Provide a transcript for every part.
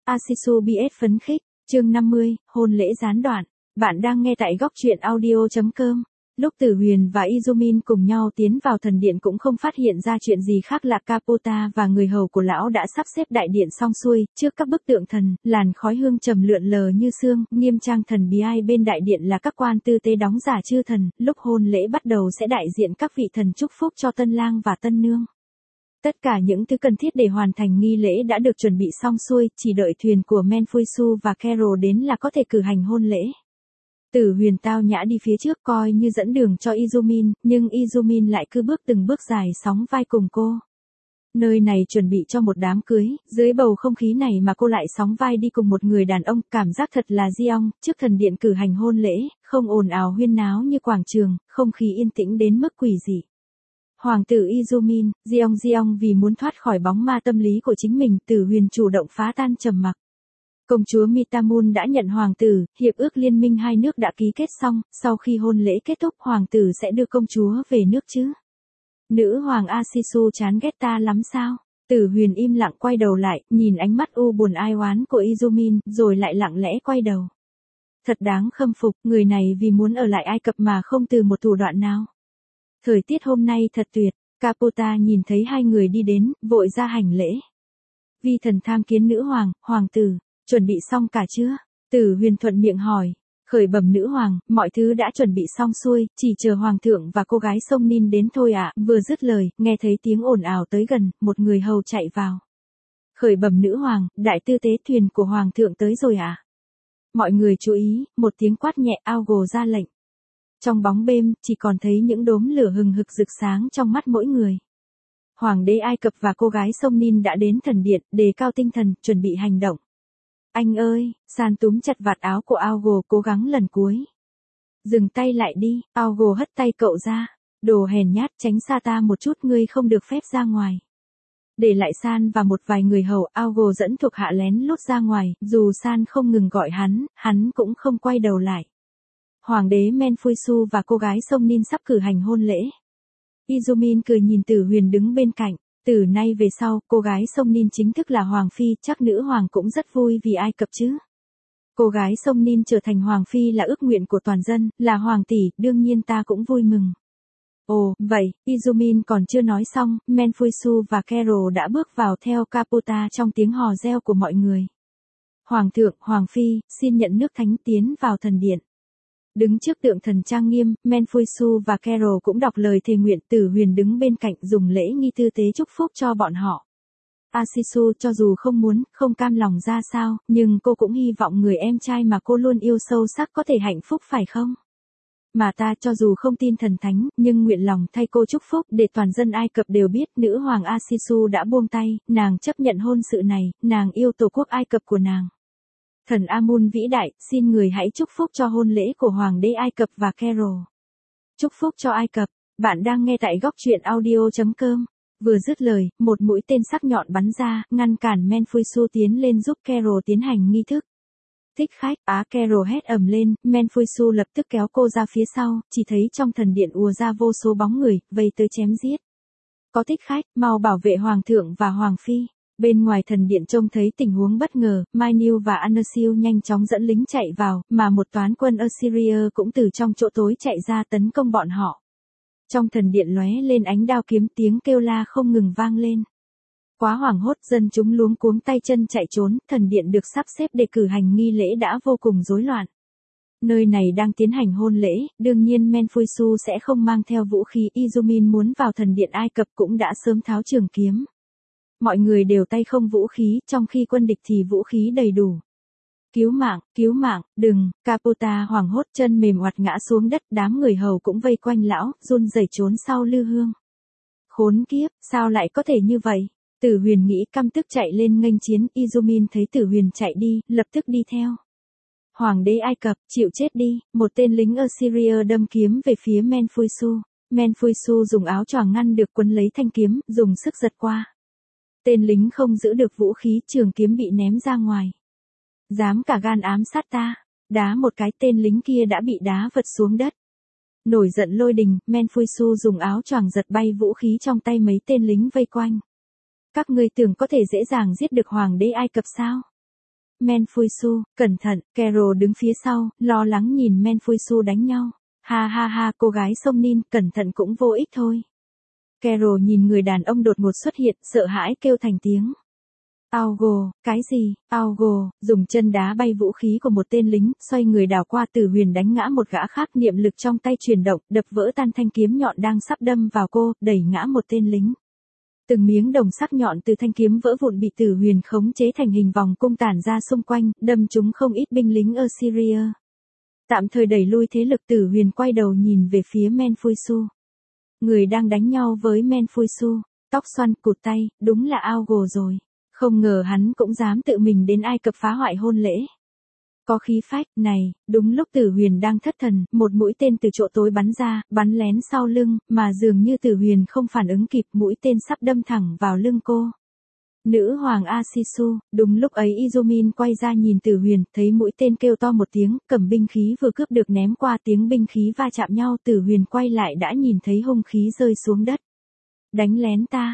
Asisu BS phấn khích, chương 50, hôn lễ gián đoạn. Bạn đang nghe tại góc truyện audio.com. Lúc Tử Huyền và Izumin cùng nhau tiến vào thần điện cũng không phát hiện ra chuyện gì khác lạ. Capota và người hầu của lão đã sắp xếp đại điện xong xuôi, trước các bức tượng thần, làn khói hương trầm lượn lờ như sương, nghiêm trang thần bí. Ai bên đại điện là các quan tư tế đóng giả chư thần, lúc hôn lễ bắt đầu sẽ đại diện các vị thần chúc phúc cho tân lang và tân nương. Tất cả những thứ cần thiết để hoàn thành nghi lễ đã được chuẩn bị xong xuôi, chỉ đợi thuyền của Menfuisu và Carol đến là có thể cử hành hôn lễ. Tử Huyền tao nhã đi phía trước coi như dẫn đường cho Izumin, nhưng Izumin lại cứ bước từng bước dài sóng vai cùng cô. Nơi này chuẩn bị cho một đám cưới, dưới bầu không khí này mà cô lại sóng vai đi cùng một người đàn ông, cảm giác thật là Jeong. Trước thần điện cử hành hôn lễ, không ồn ào huyên náo như quảng trường, không khí yên tĩnh đến mức quỷ dị. Hoàng tử Izumin, Jeong vì muốn thoát khỏi bóng ma tâm lý của chính mình, Tử Huyền chủ động phá tan trầm mặc. Công chúa Mitamun đã nhận hoàng tử, hiệp ước liên minh hai nước đã ký kết xong, sau khi hôn lễ kết thúc hoàng tử sẽ đưa công chúa về nước chứ. Nữ hoàng Asisu chán ghét ta lắm sao? Tử Huyền im lặng quay đầu lại, nhìn ánh mắt u buồn ai oán của Izumin, rồi lại lặng lẽ quay đầu. Thật đáng khâm phục, người này vì muốn ở lại Ai Cập mà không từ một thủ đoạn nào. Thời tiết hôm nay thật tuyệt, Capota nhìn thấy hai người đi đến, vội ra hành lễ. Vi thần tham kiến nữ hoàng, hoàng tử, chuẩn bị xong cả chưa? Tử Huyền thuận miệng hỏi. Khởi bẩm nữ hoàng, mọi thứ đã chuẩn bị xong xuôi, chỉ chờ hoàng thượng và cô gái Sông Nin đến thôi ạ. Vừa dứt lời, nghe thấy tiếng ồn ào tới gần, một người hầu chạy vào. Khởi bẩm nữ hoàng, đại tư tế thuyền của hoàng thượng tới rồi ạ. Mọi người chú ý, một tiếng quát nhẹ Augo ra lệnh. Trong bóng đêm, chỉ còn thấy những đốm lửa hừng hực rực sáng trong mắt mỗi người. Hoàng đế Ai Cập và cô gái Sông Nin đã đến thần điện, đề cao tinh thần, chuẩn bị hành động. Anh ơi, San túm chặt vạt áo của Augo cố gắng lần cuối. Dừng tay lại đi, Augo hất tay cậu ra. Đồ hèn nhát, tránh xa ta một chút, ngươi không được phép ra ngoài. Để lại San và một vài người hầu, Augo dẫn thuộc hạ lén lút ra ngoài, dù San không ngừng gọi hắn cũng không quay đầu lại. Hoàng đế Menfuisu và cô gái Sông Nin sắp cử hành hôn lễ. Izumin cười nhìn Tử Huyền đứng bên cạnh. Từ nay về sau, cô gái Sông Nin chính thức là hoàng phi, chắc nữ hoàng cũng rất vui vì Ai Cập chứ. Cô gái Sông Nin trở thành hoàng phi là ước nguyện của toàn dân, là hoàng tỷ, đương nhiên ta cũng vui mừng. Ồ, vậy, Izumin còn chưa nói xong, Menfuisu và Carol đã bước vào theo Capota trong tiếng hò reo của mọi người. Hoàng thượng, hoàng phi, xin nhận nước thánh tiến vào thần điện. Đứng trước tượng thần trang nghiêm, Menfuisu và Carol cũng đọc lời thề nguyện. Tử Huyền đứng bên cạnh dùng lễ nghi tư tế chúc phúc cho bọn họ. Asisu cho dù không muốn, không cam lòng ra sao, nhưng cô cũng hy vọng người em trai mà cô luôn yêu sâu sắc có thể hạnh phúc phải không? Mà ta cho dù không tin thần thánh, nhưng nguyện lòng thay cô chúc phúc để toàn dân Ai Cập đều biết nữ hoàng Asisu đã buông tay, nàng chấp nhận hôn sự này, nàng yêu tổ quốc Ai Cập của nàng. Thần Amun vĩ đại, xin người hãy chúc phúc cho hôn lễ của Hoàng đế Ai Cập và Carol. Chúc phúc cho Ai Cập, bạn đang nghe tại góc truyện audio.com. Vừa dứt lời, một mũi tên sắc nhọn bắn ra, ngăn cản Menfuisu tiến lên giúp Carol tiến hành nghi thức. Thích khách, Carol hét ầm lên, Menfuisu lập tức kéo cô ra phía sau, chỉ thấy trong thần điện ùa ra vô số bóng người, vây tới chém giết. Có thích khách, mau bảo vệ hoàng thượng và hoàng phi. Bên ngoài thần điện trông thấy tình huống bất ngờ, Mainil và Anersil nhanh chóng dẫn lính chạy vào, mà một toán quân Assyria cũng từ trong chỗ tối chạy ra tấn công bọn họ. Trong thần điện lóe lên ánh đao kiếm, tiếng kêu la không ngừng vang lên. Quá hoảng hốt, dân chúng luống cuống tay chân chạy trốn, thần điện được sắp xếp để cử hành nghi lễ đã vô cùng rối loạn. Nơi này đang tiến hành hôn lễ, đương nhiên Menfuisu sẽ không mang theo vũ khí. Izumin muốn vào thần điện Ai Cập cũng đã sớm tháo trường kiếm. Mọi người đều tay không vũ khí, trong khi quân địch thì vũ khí đầy đủ. Cứu mạng, đừng, Capota hoảng hốt chân mềm oặt ngã xuống đất, đám người hầu cũng vây quanh lão, run rẩy trốn sau lư hương. Khốn kiếp, sao lại có thể như vậy? Tử Huyền nghĩ căm tức chạy lên nghênh chiến, Izumin thấy Tử Huyền chạy đi, lập tức đi theo. Hoàng đế Ai Cập, chịu chết đi, một tên lính Assyria đâm kiếm về phía Menfuisu. Menfuisu dùng áo choàng ngăn được, quấn lấy thanh kiếm, dùng sức giật qua. Tên lính không giữ được vũ khí, trường kiếm bị ném ra ngoài. Dám cả gan ám sát ta, đá một cái, tên lính kia đã bị đá vật xuống đất. Nổi giận lôi đình, Menfuisu dùng áo choàng giật bay vũ khí trong tay mấy tên lính vây quanh. Các ngươi tưởng có thể dễ dàng giết được hoàng đế Ai Cập sao? Menfuisu, cẩn thận, Carol đứng phía sau, lo lắng nhìn Menfuisu đánh nhau. Ha ha ha, cô gái sông Nin, cẩn thận cũng vô ích thôi. Carol nhìn người đàn ông đột ngột xuất hiện, sợ hãi kêu thành tiếng. Augo, cái gì? Augo, dùng chân đá bay vũ khí của một tên lính, xoay người đảo qua Tử Huyền đánh ngã một gã khác, niệm lực trong tay chuyển động, đập vỡ tan thanh kiếm nhọn đang sắp đâm vào cô, đẩy ngã một tên lính. Từng miếng đồng sắc nhọn từ thanh kiếm vỡ vụn bị Tử Huyền khống chế thành hình vòng cung tản ra xung quanh, đâm trúng không ít binh lính Assyria. Tạm thời đẩy lui thế lực, Tử Huyền quay đầu nhìn về phía Menfuisu. Người đang đánh nhau với Menfuisu, tóc xoăn, cụt tay, đúng là Augo rồi. Không ngờ hắn cũng dám tự mình đến Ai Cập phá hoại hôn lễ. Có khí phách, này, đúng lúc Tử Huyền đang thất thần, một mũi tên từ chỗ tối bắn ra, bắn lén sau lưng, mà dường như Tử Huyền không phản ứng kịp, mũi tên sắp đâm thẳng vào lưng cô. Nữ hoàng Asisu, đúng lúc ấy Izumin quay ra nhìn Tử Huyền, thấy mũi tên kêu to một tiếng, cầm binh khí vừa cướp được ném qua, tiếng binh khí va chạm nhau, Tử Huyền quay lại đã nhìn thấy hung khí rơi xuống đất. Đánh lén ta,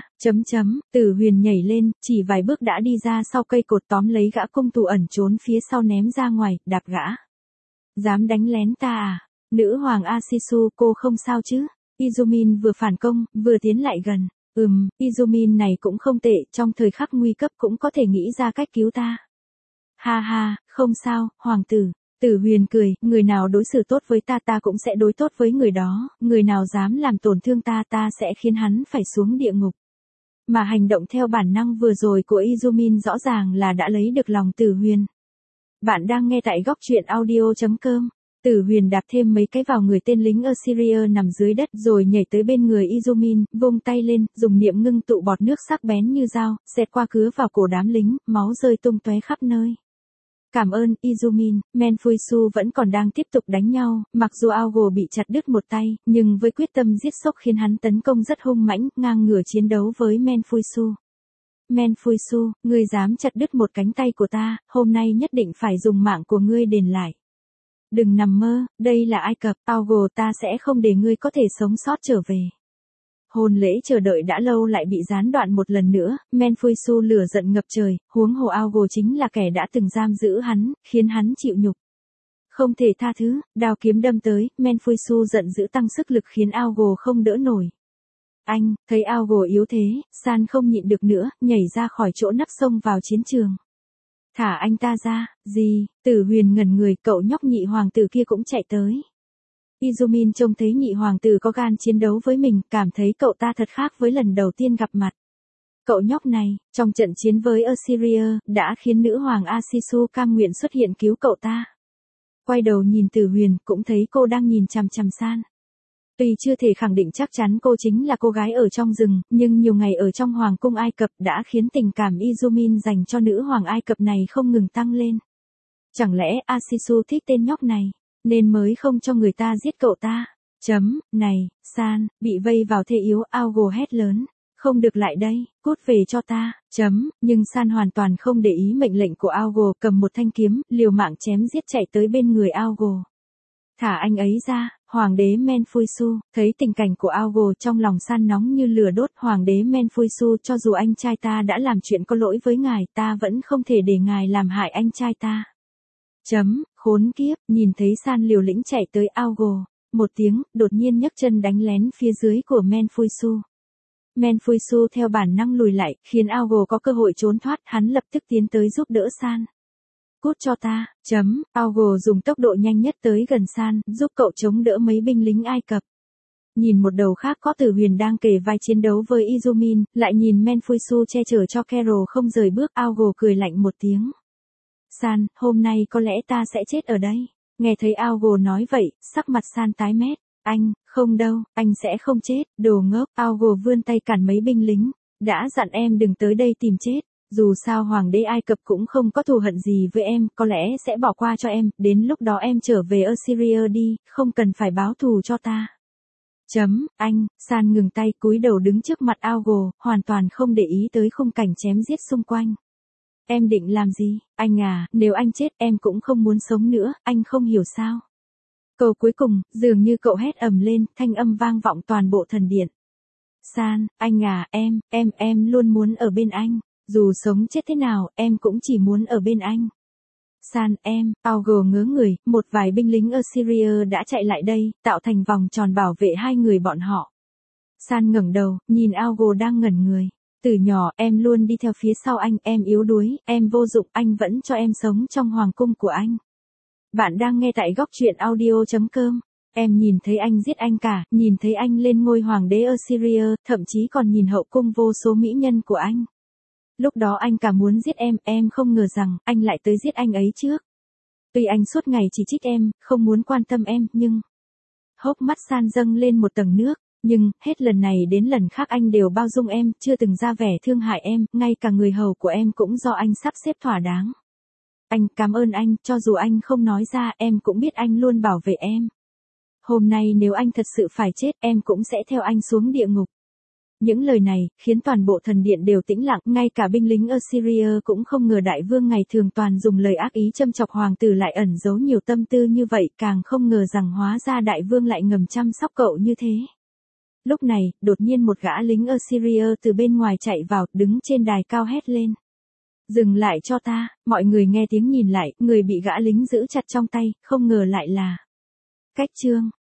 Tử Huyền nhảy lên, chỉ vài bước đã đi ra sau cây cột, tóm lấy gã cung thủ ẩn trốn phía sau ném ra ngoài, đạp gã. Dám đánh lén ta à? Nữ hoàng Asisu, cô không sao chứ? Izumin vừa phản công, vừa tiến lại gần. Izumin này cũng không tệ, trong thời khắc nguy cấp cũng có thể nghĩ ra cách cứu ta. Ha ha, không sao, hoàng tử. Tử Huyền cười, người nào đối xử tốt với ta ta cũng sẽ đối tốt với người đó, người nào dám làm tổn thương ta ta sẽ khiến hắn phải xuống địa ngục. Mà hành động theo bản năng vừa rồi của Izumin rõ ràng là đã lấy được lòng Tử Huyền. Bạn đang nghe tại góc truyện audio.com. Tử Huyền đạp thêm mấy cái vào người tên lính Assyria nằm dưới đất rồi nhảy tới bên người Izumin, vung tay lên, dùng niệm ngưng tụ bọt nước sắc bén như dao, xẹt qua cứa vào cổ đám lính, máu rơi tung tóe khắp nơi. Cảm ơn, Izumin. Menfuisu vẫn còn đang tiếp tục đánh nhau, mặc dù Augo bị chặt đứt một tay, nhưng với quyết tâm giết sốc khiến hắn tấn công rất hung mãnh, ngang ngửa chiến đấu với Menfuisu. Menfuisu, ngươi dám chặt đứt một cánh tay của ta, hôm nay nhất định phải dùng mạng của ngươi đền lại. Đừng nằm mơ, đây là Ai Cập, Augo, ta sẽ không để ngươi có thể sống sót trở về. Hôn lễ chờ đợi đã lâu lại bị gián đoạn một lần nữa, Menfuisu lửa giận ngập trời, huống hồ Augo chính là kẻ đã từng giam giữ hắn, khiến hắn chịu nhục. Không thể tha thứ, đao kiếm đâm tới, Menfuisu giận dữ tăng sức lực khiến Augo không đỡ nổi. Anh, thấy Augo yếu thế, San không nhịn được nữa, nhảy ra khỏi chỗ nắp xông vào chiến trường. Thả anh ta ra, gì? Tử Huyền ngẩn người, cậu nhóc nhị hoàng tử kia cũng chạy tới. Izumin trông thấy nhị hoàng tử có gan chiến đấu với mình, cảm thấy cậu ta thật khác với lần đầu tiên gặp mặt. Cậu nhóc này, trong trận chiến với Assyria, đã khiến nữ hoàng Asisu cam nguyện xuất hiện cứu cậu ta. Quay đầu nhìn Tử Huyền, cũng thấy cô đang nhìn chằm chằm San. Tuy chưa thể khẳng định chắc chắn cô chính là cô gái ở trong rừng, nhưng nhiều ngày ở trong hoàng cung Ai Cập đã khiến tình cảm Izumin dành cho nữ hoàng Ai Cập này không ngừng tăng lên. Chẳng lẽ Asisu thích tên nhóc này, nên mới không cho người ta giết cậu ta? Này, San, bị vây vào thế yếu, Augo hét lớn. Không được lại đây, cút về cho ta. Nhưng San hoàn toàn không để ý mệnh lệnh của Augo, cầm một thanh kiếm, liều mạng chém giết chạy tới bên người Augo. Thả anh ấy ra, hoàng đế Menfuisu, thấy tình cảnh của Augo trong lòng San nóng như lửa đốt. Hoàng đế Menfuisu, cho dù anh trai ta đã làm chuyện có lỗi với ngài, ta vẫn không thể để ngài làm hại anh trai ta. Khốn kiếp, nhìn thấy San liều lĩnh chạy tới Augo, một tiếng, đột nhiên nhấc chân đánh lén phía dưới của Menfuisu. Menfuisu theo bản năng lùi lại, khiến Augo có cơ hội trốn thoát, hắn lập tức tiến tới giúp đỡ San. Cút cho ta, Augo dùng tốc độ nhanh nhất tới gần San, giúp cậu chống đỡ mấy binh lính Ai Cập. Nhìn một đầu khác có Tử Huyền đang kề vai chiến đấu với Izumin, lại nhìn Menfuisu che chở cho Carol không rời bước, Augo cười lạnh một tiếng. San, hôm nay có lẽ ta sẽ chết ở đây. Nghe thấy Augo nói vậy, sắc mặt San tái mét. Anh, không đâu, anh sẽ không chết, đồ ngốc. Augo vươn tay cản mấy binh lính. Đã dặn em đừng tới đây tìm chết. Dù sao hoàng đế Ai Cập cũng không có thù hận gì với em, có lẽ sẽ bỏ qua cho em, đến lúc đó em trở về Assyria đi, không cần phải báo thù cho ta. Anh, San ngừng tay, cúi đầu đứng trước mặt Augo, hoàn toàn không để ý tới khung cảnh chém giết xung quanh. Em định làm gì? Anh à, nếu anh chết em cũng không muốn sống nữa, anh không hiểu sao. Câu cuối cùng, dường như cậu hét ầm lên, thanh âm vang vọng toàn bộ thần điện. San, anh à, em luôn muốn ở bên anh. Dù sống chết thế nào, em cũng chỉ muốn ở bên anh. San, em, Augo ngớ người, một vài binh lính Assyria đã chạy lại đây, tạo thành vòng tròn bảo vệ hai người bọn họ. San ngẩng đầu, nhìn Augo đang ngẩn người. Từ nhỏ, em luôn đi theo phía sau anh, em yếu đuối, em vô dụng, anh vẫn cho em sống trong hoàng cung của anh. Bạn đang nghe tại góc truyện audio.com. Em nhìn thấy anh giết anh cả, nhìn thấy anh lên ngôi hoàng đế Assyria, thậm chí còn nhìn hậu cung vô số mỹ nhân của anh. Lúc đó anh cả muốn giết em không ngờ rằng anh lại tới giết anh ấy trước. Tuy anh suốt ngày chỉ trích em, không muốn quan tâm em, nhưng... Hốc mắt San dâng lên một tầng nước, nhưng, hết lần này đến lần khác anh đều bao dung em, chưa từng ra vẻ thương hại em, ngay cả người hầu của em cũng do anh sắp xếp thỏa đáng. Anh, cảm ơn anh, cho dù anh không nói ra, em cũng biết anh luôn bảo vệ em. Hôm nay nếu anh thật sự phải chết, em cũng sẽ theo anh xuống địa ngục. Những lời này, khiến toàn bộ thần điện đều tĩnh lặng, ngay cả binh lính Assyria cũng không ngờ đại vương ngày thường toàn dùng lời ác ý châm chọc hoàng tử lại ẩn giấu nhiều tâm tư như vậy, càng không ngờ rằng hóa ra đại vương lại ngầm chăm sóc cậu như thế. Lúc này, đột nhiên một gã lính Assyria từ bên ngoài chạy vào, đứng trên đài cao hét lên. Dừng lại cho ta, mọi người nghe tiếng nhìn lại, người bị gã lính giữ chặt trong tay, không ngờ lại là Cách Trương.